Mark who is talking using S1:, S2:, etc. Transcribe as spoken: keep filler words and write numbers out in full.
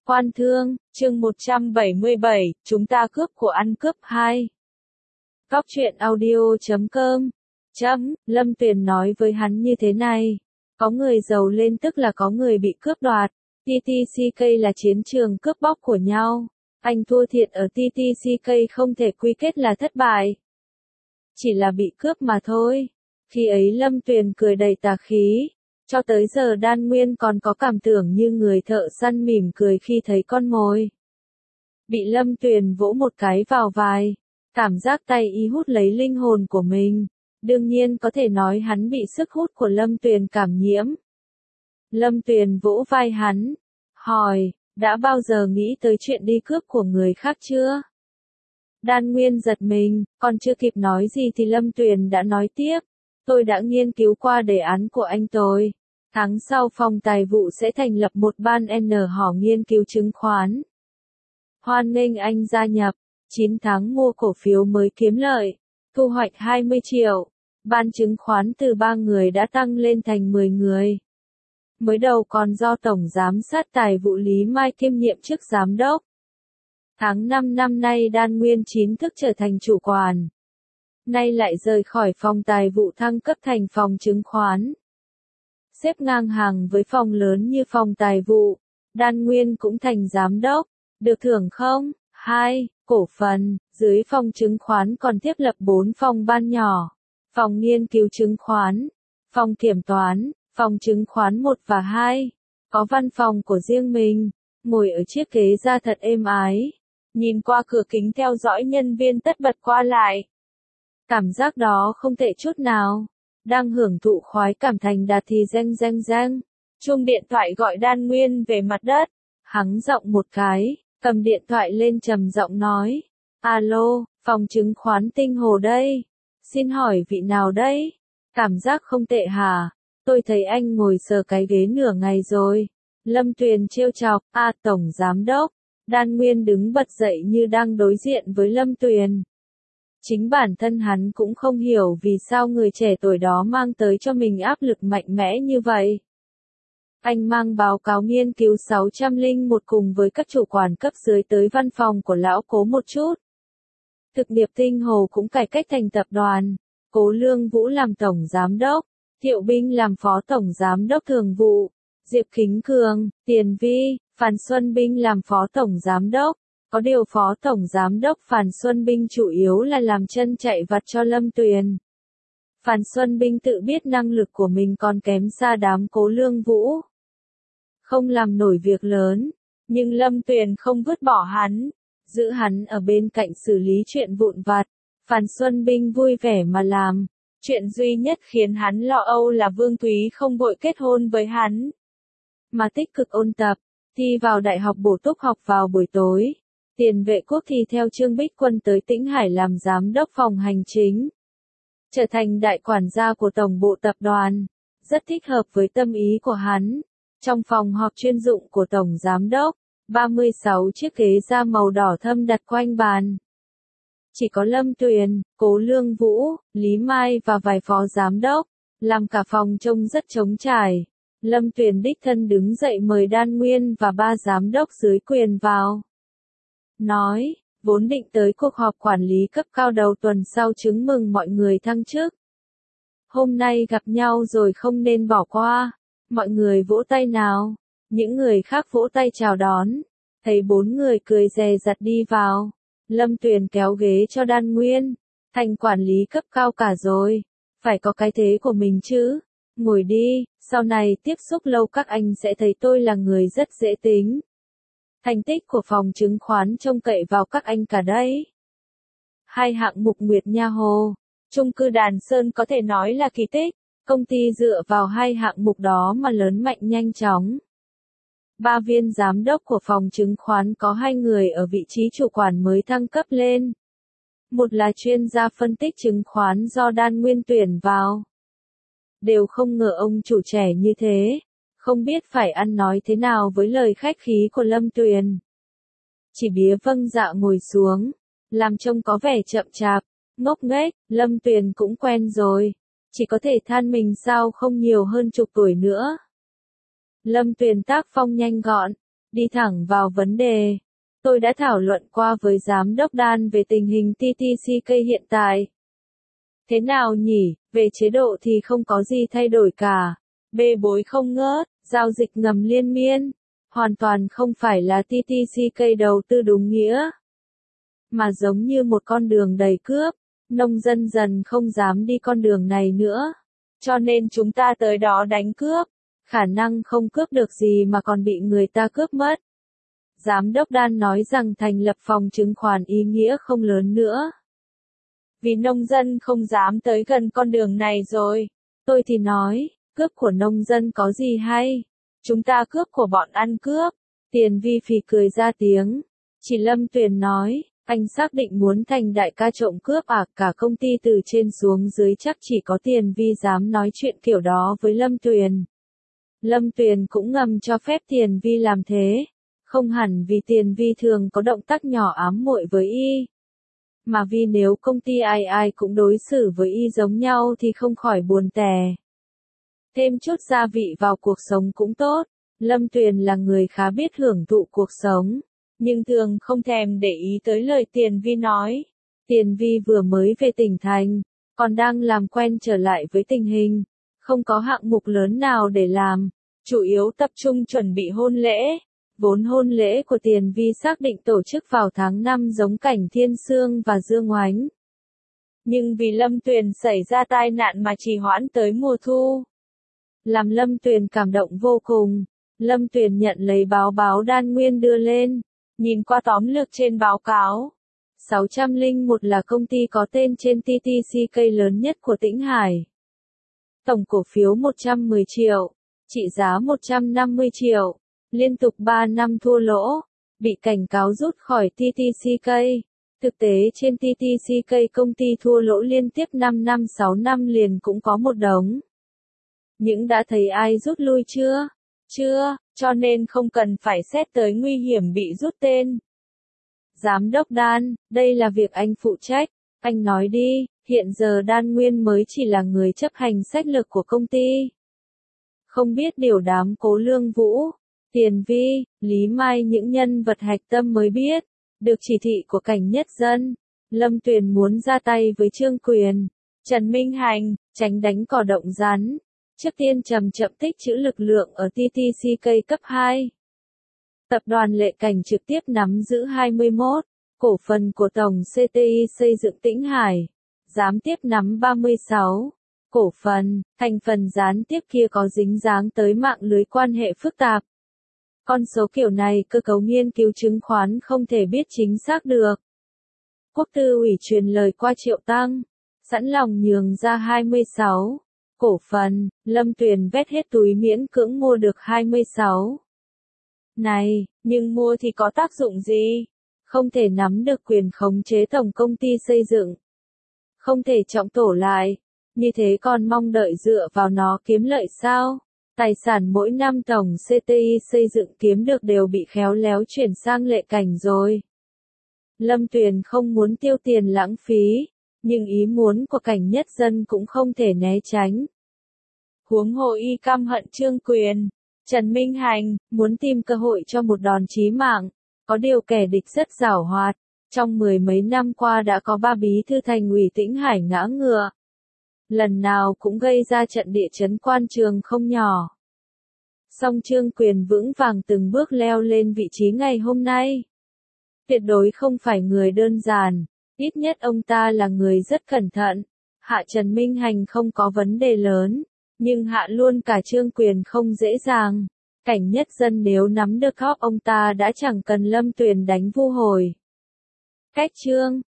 S1: Quan thương, chương một trăm bảy mươi bảy, chúng ta cướp của ăn cướp hai. Góc truyện audio chấm com. Chấm, Lâm Tuyền nói với hắn như thế này. Có người giàu lên tức là có người bị cướp đoạt. tê tê xê ca là chiến trường cướp bóc của nhau. Anh thua thiệt ở tê tê xê ca không thể quy kết là thất bại. Chỉ là bị cướp mà thôi. Khi ấy Lâm Tuyền cười đầy tà khí. Cho tới giờ Đan Nguyên còn có cảm tưởng như người thợ săn mỉm cười khi thấy con mồi. Bị Lâm Tuyền vỗ một cái vào vai, cảm giác tay y hút lấy linh hồn của mình. Đương nhiên có thể nói hắn bị sức hút của Lâm Tuyền cảm nhiễm. Lâm Tuyền vỗ vai hắn, hỏi, đã bao giờ nghĩ tới chuyện đi cướp của người khác chưa? Đan Nguyên giật mình, còn chưa kịp nói gì thì Lâm Tuyền đã nói tiếp. Tôi đã nghiên cứu qua đề án của anh tôi. Tháng sau phòng tài vụ sẽ thành lập một ban N họ nghiên cứu chứng khoán. Hoan nghênh anh gia nhập. chín tháng mua cổ phiếu mới kiếm lợi. Thu hoạch hai mươi triệu. Ban chứng khoán từ ba người đã tăng lên thành mười người. Mới đầu còn do Tổng Giám sát Tài vụ Lý Mai kiêm nhiệm chức giám đốc. Tháng năm năm nay Đan Nguyên chính thức trở thành chủ quản. Nay lại rời khỏi phòng tài vụ thăng cấp thành phòng chứng khoán. Xếp ngang hàng với phòng lớn như phòng tài vụ, Đan Nguyên cũng thành giám đốc. Được thưởng không? hai. Cổ phần, dưới phòng chứng khoán còn thiết lập bốn phòng ban nhỏ. Phòng nghiên cứu chứng khoán, phòng kiểm toán, phòng chứng khoán một và hai. Có văn phòng của riêng mình, ngồi ở chiếc ghế da thật êm ái. Nhìn qua cửa kính theo dõi nhân viên tất bật qua lại. Cảm giác đó không tệ chút nào. Đang hưởng thụ khoái cảm thành đạt thì reng reng reng. Chuông điện thoại gọi Đan Nguyên về mặt đất. Hắng giọng một cái, cầm điện thoại lên trầm giọng nói. Alo, phòng chứng khoán Tinh Hồ đây. Xin hỏi vị nào đây? Cảm giác không tệ hả? Tôi thấy anh ngồi sờ cái ghế nửa ngày rồi. Lâm Tuyền trêu chọc, a Tổng Giám Đốc. Đan Nguyên đứng bật dậy như đang đối diện với Lâm Tuyền. Chính bản thân hắn cũng không hiểu vì sao người trẻ tuổi đó mang tới cho mình áp lực mạnh mẽ như vậy. Anh mang báo cáo nghiên cứu sáu trăm lẻ một cùng với các chủ quản cấp dưới tới văn phòng của lão Cố một chút. Thực nghiệp Tinh Hồ cũng cải cách thành tập đoàn. Cố Lương Vũ làm tổng giám đốc, Thiệu Binh làm phó tổng giám đốc thường vụ, Diệp Kính Cường, Tiền Vi, Phan Xuân Binh làm phó tổng giám đốc. Có điều phó tổng giám đốc Phan Xuân Binh chủ yếu là làm chân chạy vặt cho Lâm Tuyền. Phan Xuân Binh tự biết năng lực của mình còn kém xa đám Cố Lương Vũ. Không làm nổi việc lớn, nhưng Lâm Tuyền không vứt bỏ hắn, giữ hắn ở bên cạnh xử lý chuyện vụn vặt. Phan Xuân Binh vui vẻ mà làm. Chuyện duy nhất khiến hắn lo âu là Vương Thúy không vội kết hôn với hắn, mà tích cực ôn tập, thi vào đại học bổ túc học vào buổi tối. Tiền vệ quốc thì theo Trương Bích Quân tới Tĩnh Hải làm giám đốc phòng hành chính. Trở thành đại quản gia của tổng bộ tập đoàn. Rất thích hợp với tâm ý của hắn. Trong phòng họp chuyên dụng của tổng giám đốc, ba mươi sáu chiếc ghế da màu đỏ thâm đặt quanh bàn. Chỉ có Lâm Tuyền, Cố Lương Vũ, Lý Mai và vài phó giám đốc, làm cả phòng trông rất trống trải. Lâm Tuyền đích thân đứng dậy mời Đan Nguyên và ba giám đốc dưới quyền vào. Nói, vốn định tới cuộc họp quản lý cấp cao đầu tuần sau chứng mừng mọi người thăng chức. Hôm nay gặp nhau rồi không nên bỏ qua. Mọi người vỗ tay nào. Những người khác vỗ tay chào đón. Thấy bốn người cười dè dặt đi vào. Lâm Tuyền kéo ghế cho Đan Nguyên. Thành quản lý cấp cao cả rồi. Phải có cái thế của mình chứ. Ngồi đi, sau này tiếp xúc lâu các anh sẽ thấy tôi là người rất dễ tính. Thành tích của phòng chứng khoán trông cậy vào các anh cả đấy. Hai hạng mục Nguyệt Nha Hồ, chung cư Đàn Sơn có thể nói là kỳ tích. Công ty dựa vào hai hạng mục đó mà lớn mạnh nhanh chóng. Ba viên giám đốc của phòng chứng khoán có hai người ở vị trí chủ quản mới thăng cấp lên. Một là chuyên gia phân tích chứng khoán do Đan Nguyên tuyển vào. Đều không ngờ ông chủ trẻ như thế. Không biết phải ăn nói thế nào với lời khách khí của Lâm Tuyền. Chỉ bía vâng dạ ngồi xuống, làm trông có vẻ chậm chạp, ngốc nghếch. Lâm Tuyền cũng quen rồi, chỉ có thể than mình sao không nhiều hơn chục tuổi nữa. Lâm Tuyền tác phong nhanh gọn, Đi thẳng vào vấn đề. Tôi đã thảo luận qua với Giám đốc Dan về tình hình tê tê xê ca hiện tại. Thế nào nhỉ, về chế độ thì không có gì thay đổi cả. Bê bối không ngớt, giao dịch ngầm liên miên. Hoàn toàn không phải là tê tê xê ca đầu tư đúng nghĩa. Mà giống như một con đường đầy cướp, nông dân dần không dám đi con đường này nữa. Cho nên chúng ta tới đó đánh cướp. Khả năng không cướp được gì mà còn bị người ta cướp mất. Giám đốc Dan nói rằng thành lập phòng chứng khoán ý nghĩa không lớn nữa. Vì nông dân không dám tới gần con đường này rồi. Tôi thì nói, cướp của nông dân có gì hay? Chúng ta cướp của bọn ăn cướp. Tiền Vi phì cười ra tiếng. Chị Lâm Tuyền nói, anh xác định muốn thành đại ca trộm cướp à? Cả công ty từ trên xuống dưới chắc chỉ có Tiền Vi dám nói chuyện kiểu đó với Lâm Tuyền. Lâm Tuyền cũng ngầm cho phép Tiền Vi làm thế. Không hẳn vì Tiền Vi thường có động tác nhỏ ám muội với y. Mà vì nếu công ty ai ai cũng đối xử với y giống nhau thì không khỏi buồn tẻ. Thêm chút gia vị vào cuộc sống cũng tốt. Lâm Tuyền là người khá biết hưởng thụ cuộc sống, nhưng thường không thèm để ý tới lời Tiền Vi nói. Tiền Vi vừa mới về tỉnh thành, còn đang làm quen trở lại với tình hình, không có hạng mục lớn nào để làm, chủ yếu tập trung chuẩn bị hôn lễ. Vốn hôn lễ của Tiền Vi xác định tổ chức vào tháng năm giống cảnh Thiên Sương và Dương Oánh. Nhưng vì Lâm Tuyền xảy ra tai nạn mà trì hoãn tới mùa thu. Làm Lâm Tuyền cảm động vô cùng. Lâm Tuyền nhận lấy báo báo Dan Nguyên đưa lên. Nhìn qua tóm lược trên báo cáo. sáu không một là công ty có tên trên tê tê xê ca lớn nhất của Tĩnh Hải. Tổng cổ phiếu một trăm mười triệu. Trị giá một trăm năm mươi triệu. Liên tục ba năm thua lỗ, bị cảnh cáo rút khỏi tê tê xê ca. Thực tế trên tê tê xê ca công ty thua lỗ liên tiếp năm năm sáu năm liền cũng có một đống. Những đã thấy ai rút lui chưa? Chưa, cho nên không cần phải xét tới nguy hiểm bị rút tên. Giám đốc Dan, đây là việc anh phụ trách, anh nói đi, hiện giờ Dan Nguyên mới chỉ là người chấp hành sách lược của công ty. Không biết điều đám Cố Lương Vũ, Tiền Vi, Lý Mai những nhân vật hạch tâm mới biết, được chỉ thị của cảnh nhất dân, Lâm Tuyền muốn ra tay với Trương Quyền, Trần Minh Hành, tránh đánh cỏ động rắn. Trước tiên chậm chậm tích trữ lực lượng ở tê tê xê ca cấp hai. Tập đoàn Lệ Cảnh trực tiếp nắm giữ hai mươi mốt cổ phần của tổng xê tê i xây dựng Tĩnh Hải, gián tiếp nắm ba mươi sáu cổ phần, thành phần gián tiếp kia có dính dáng tới mạng lưới quan hệ phức tạp. Con số kiểu này cơ cấu nghiên cứu chứng khoán không thể biết chính xác được. Quốc tư ủy truyền lời qua Triệu Tăng, sẵn lòng nhường ra hai mươi sáu cổ phần, Lâm Tuyền vét hết túi miễn cưỡng mua được hai mươi sáu. Này, nhưng mua thì có tác dụng gì? Không thể nắm được quyền khống chế tổng công ty xây dựng. Không thể trọng tổ lại. Như thế còn mong đợi dựa vào nó kiếm lợi sao? Tài sản mỗi năm tổng xê tê i xây dựng kiếm được đều bị khéo léo chuyển sang Lệ Cảnh rồi. Lâm Tuyền không muốn tiêu tiền lãng phí, nhưng ý muốn của cảnh nhất dân cũng không thể né tránh. Huống hồ y căm hận Trương Quyền, Trần Minh Hành, muốn tìm cơ hội cho một đòn chí mạng, có điều kẻ địch rất giảo hoạt. Trong mười mấy năm qua đã có ba bí thư thành ủy Tĩnh Hải ngã ngựa. Lần nào cũng gây ra trận địa chấn quan trường không nhỏ. Song Trương Quyền vững vàng từng bước leo lên vị trí ngày hôm nay. Tuyệt đối không phải người đơn giản, ít nhất ông ta là người rất cẩn thận. Hạ Trần Minh Hành không có vấn đề lớn, nhưng hạ luôn cả Trương Quyền không dễ dàng. Cảnh nhất dân nếu nắm được top ông ta đã chẳng cần Lâm Tuyền đánh vu hồi. Cách Trương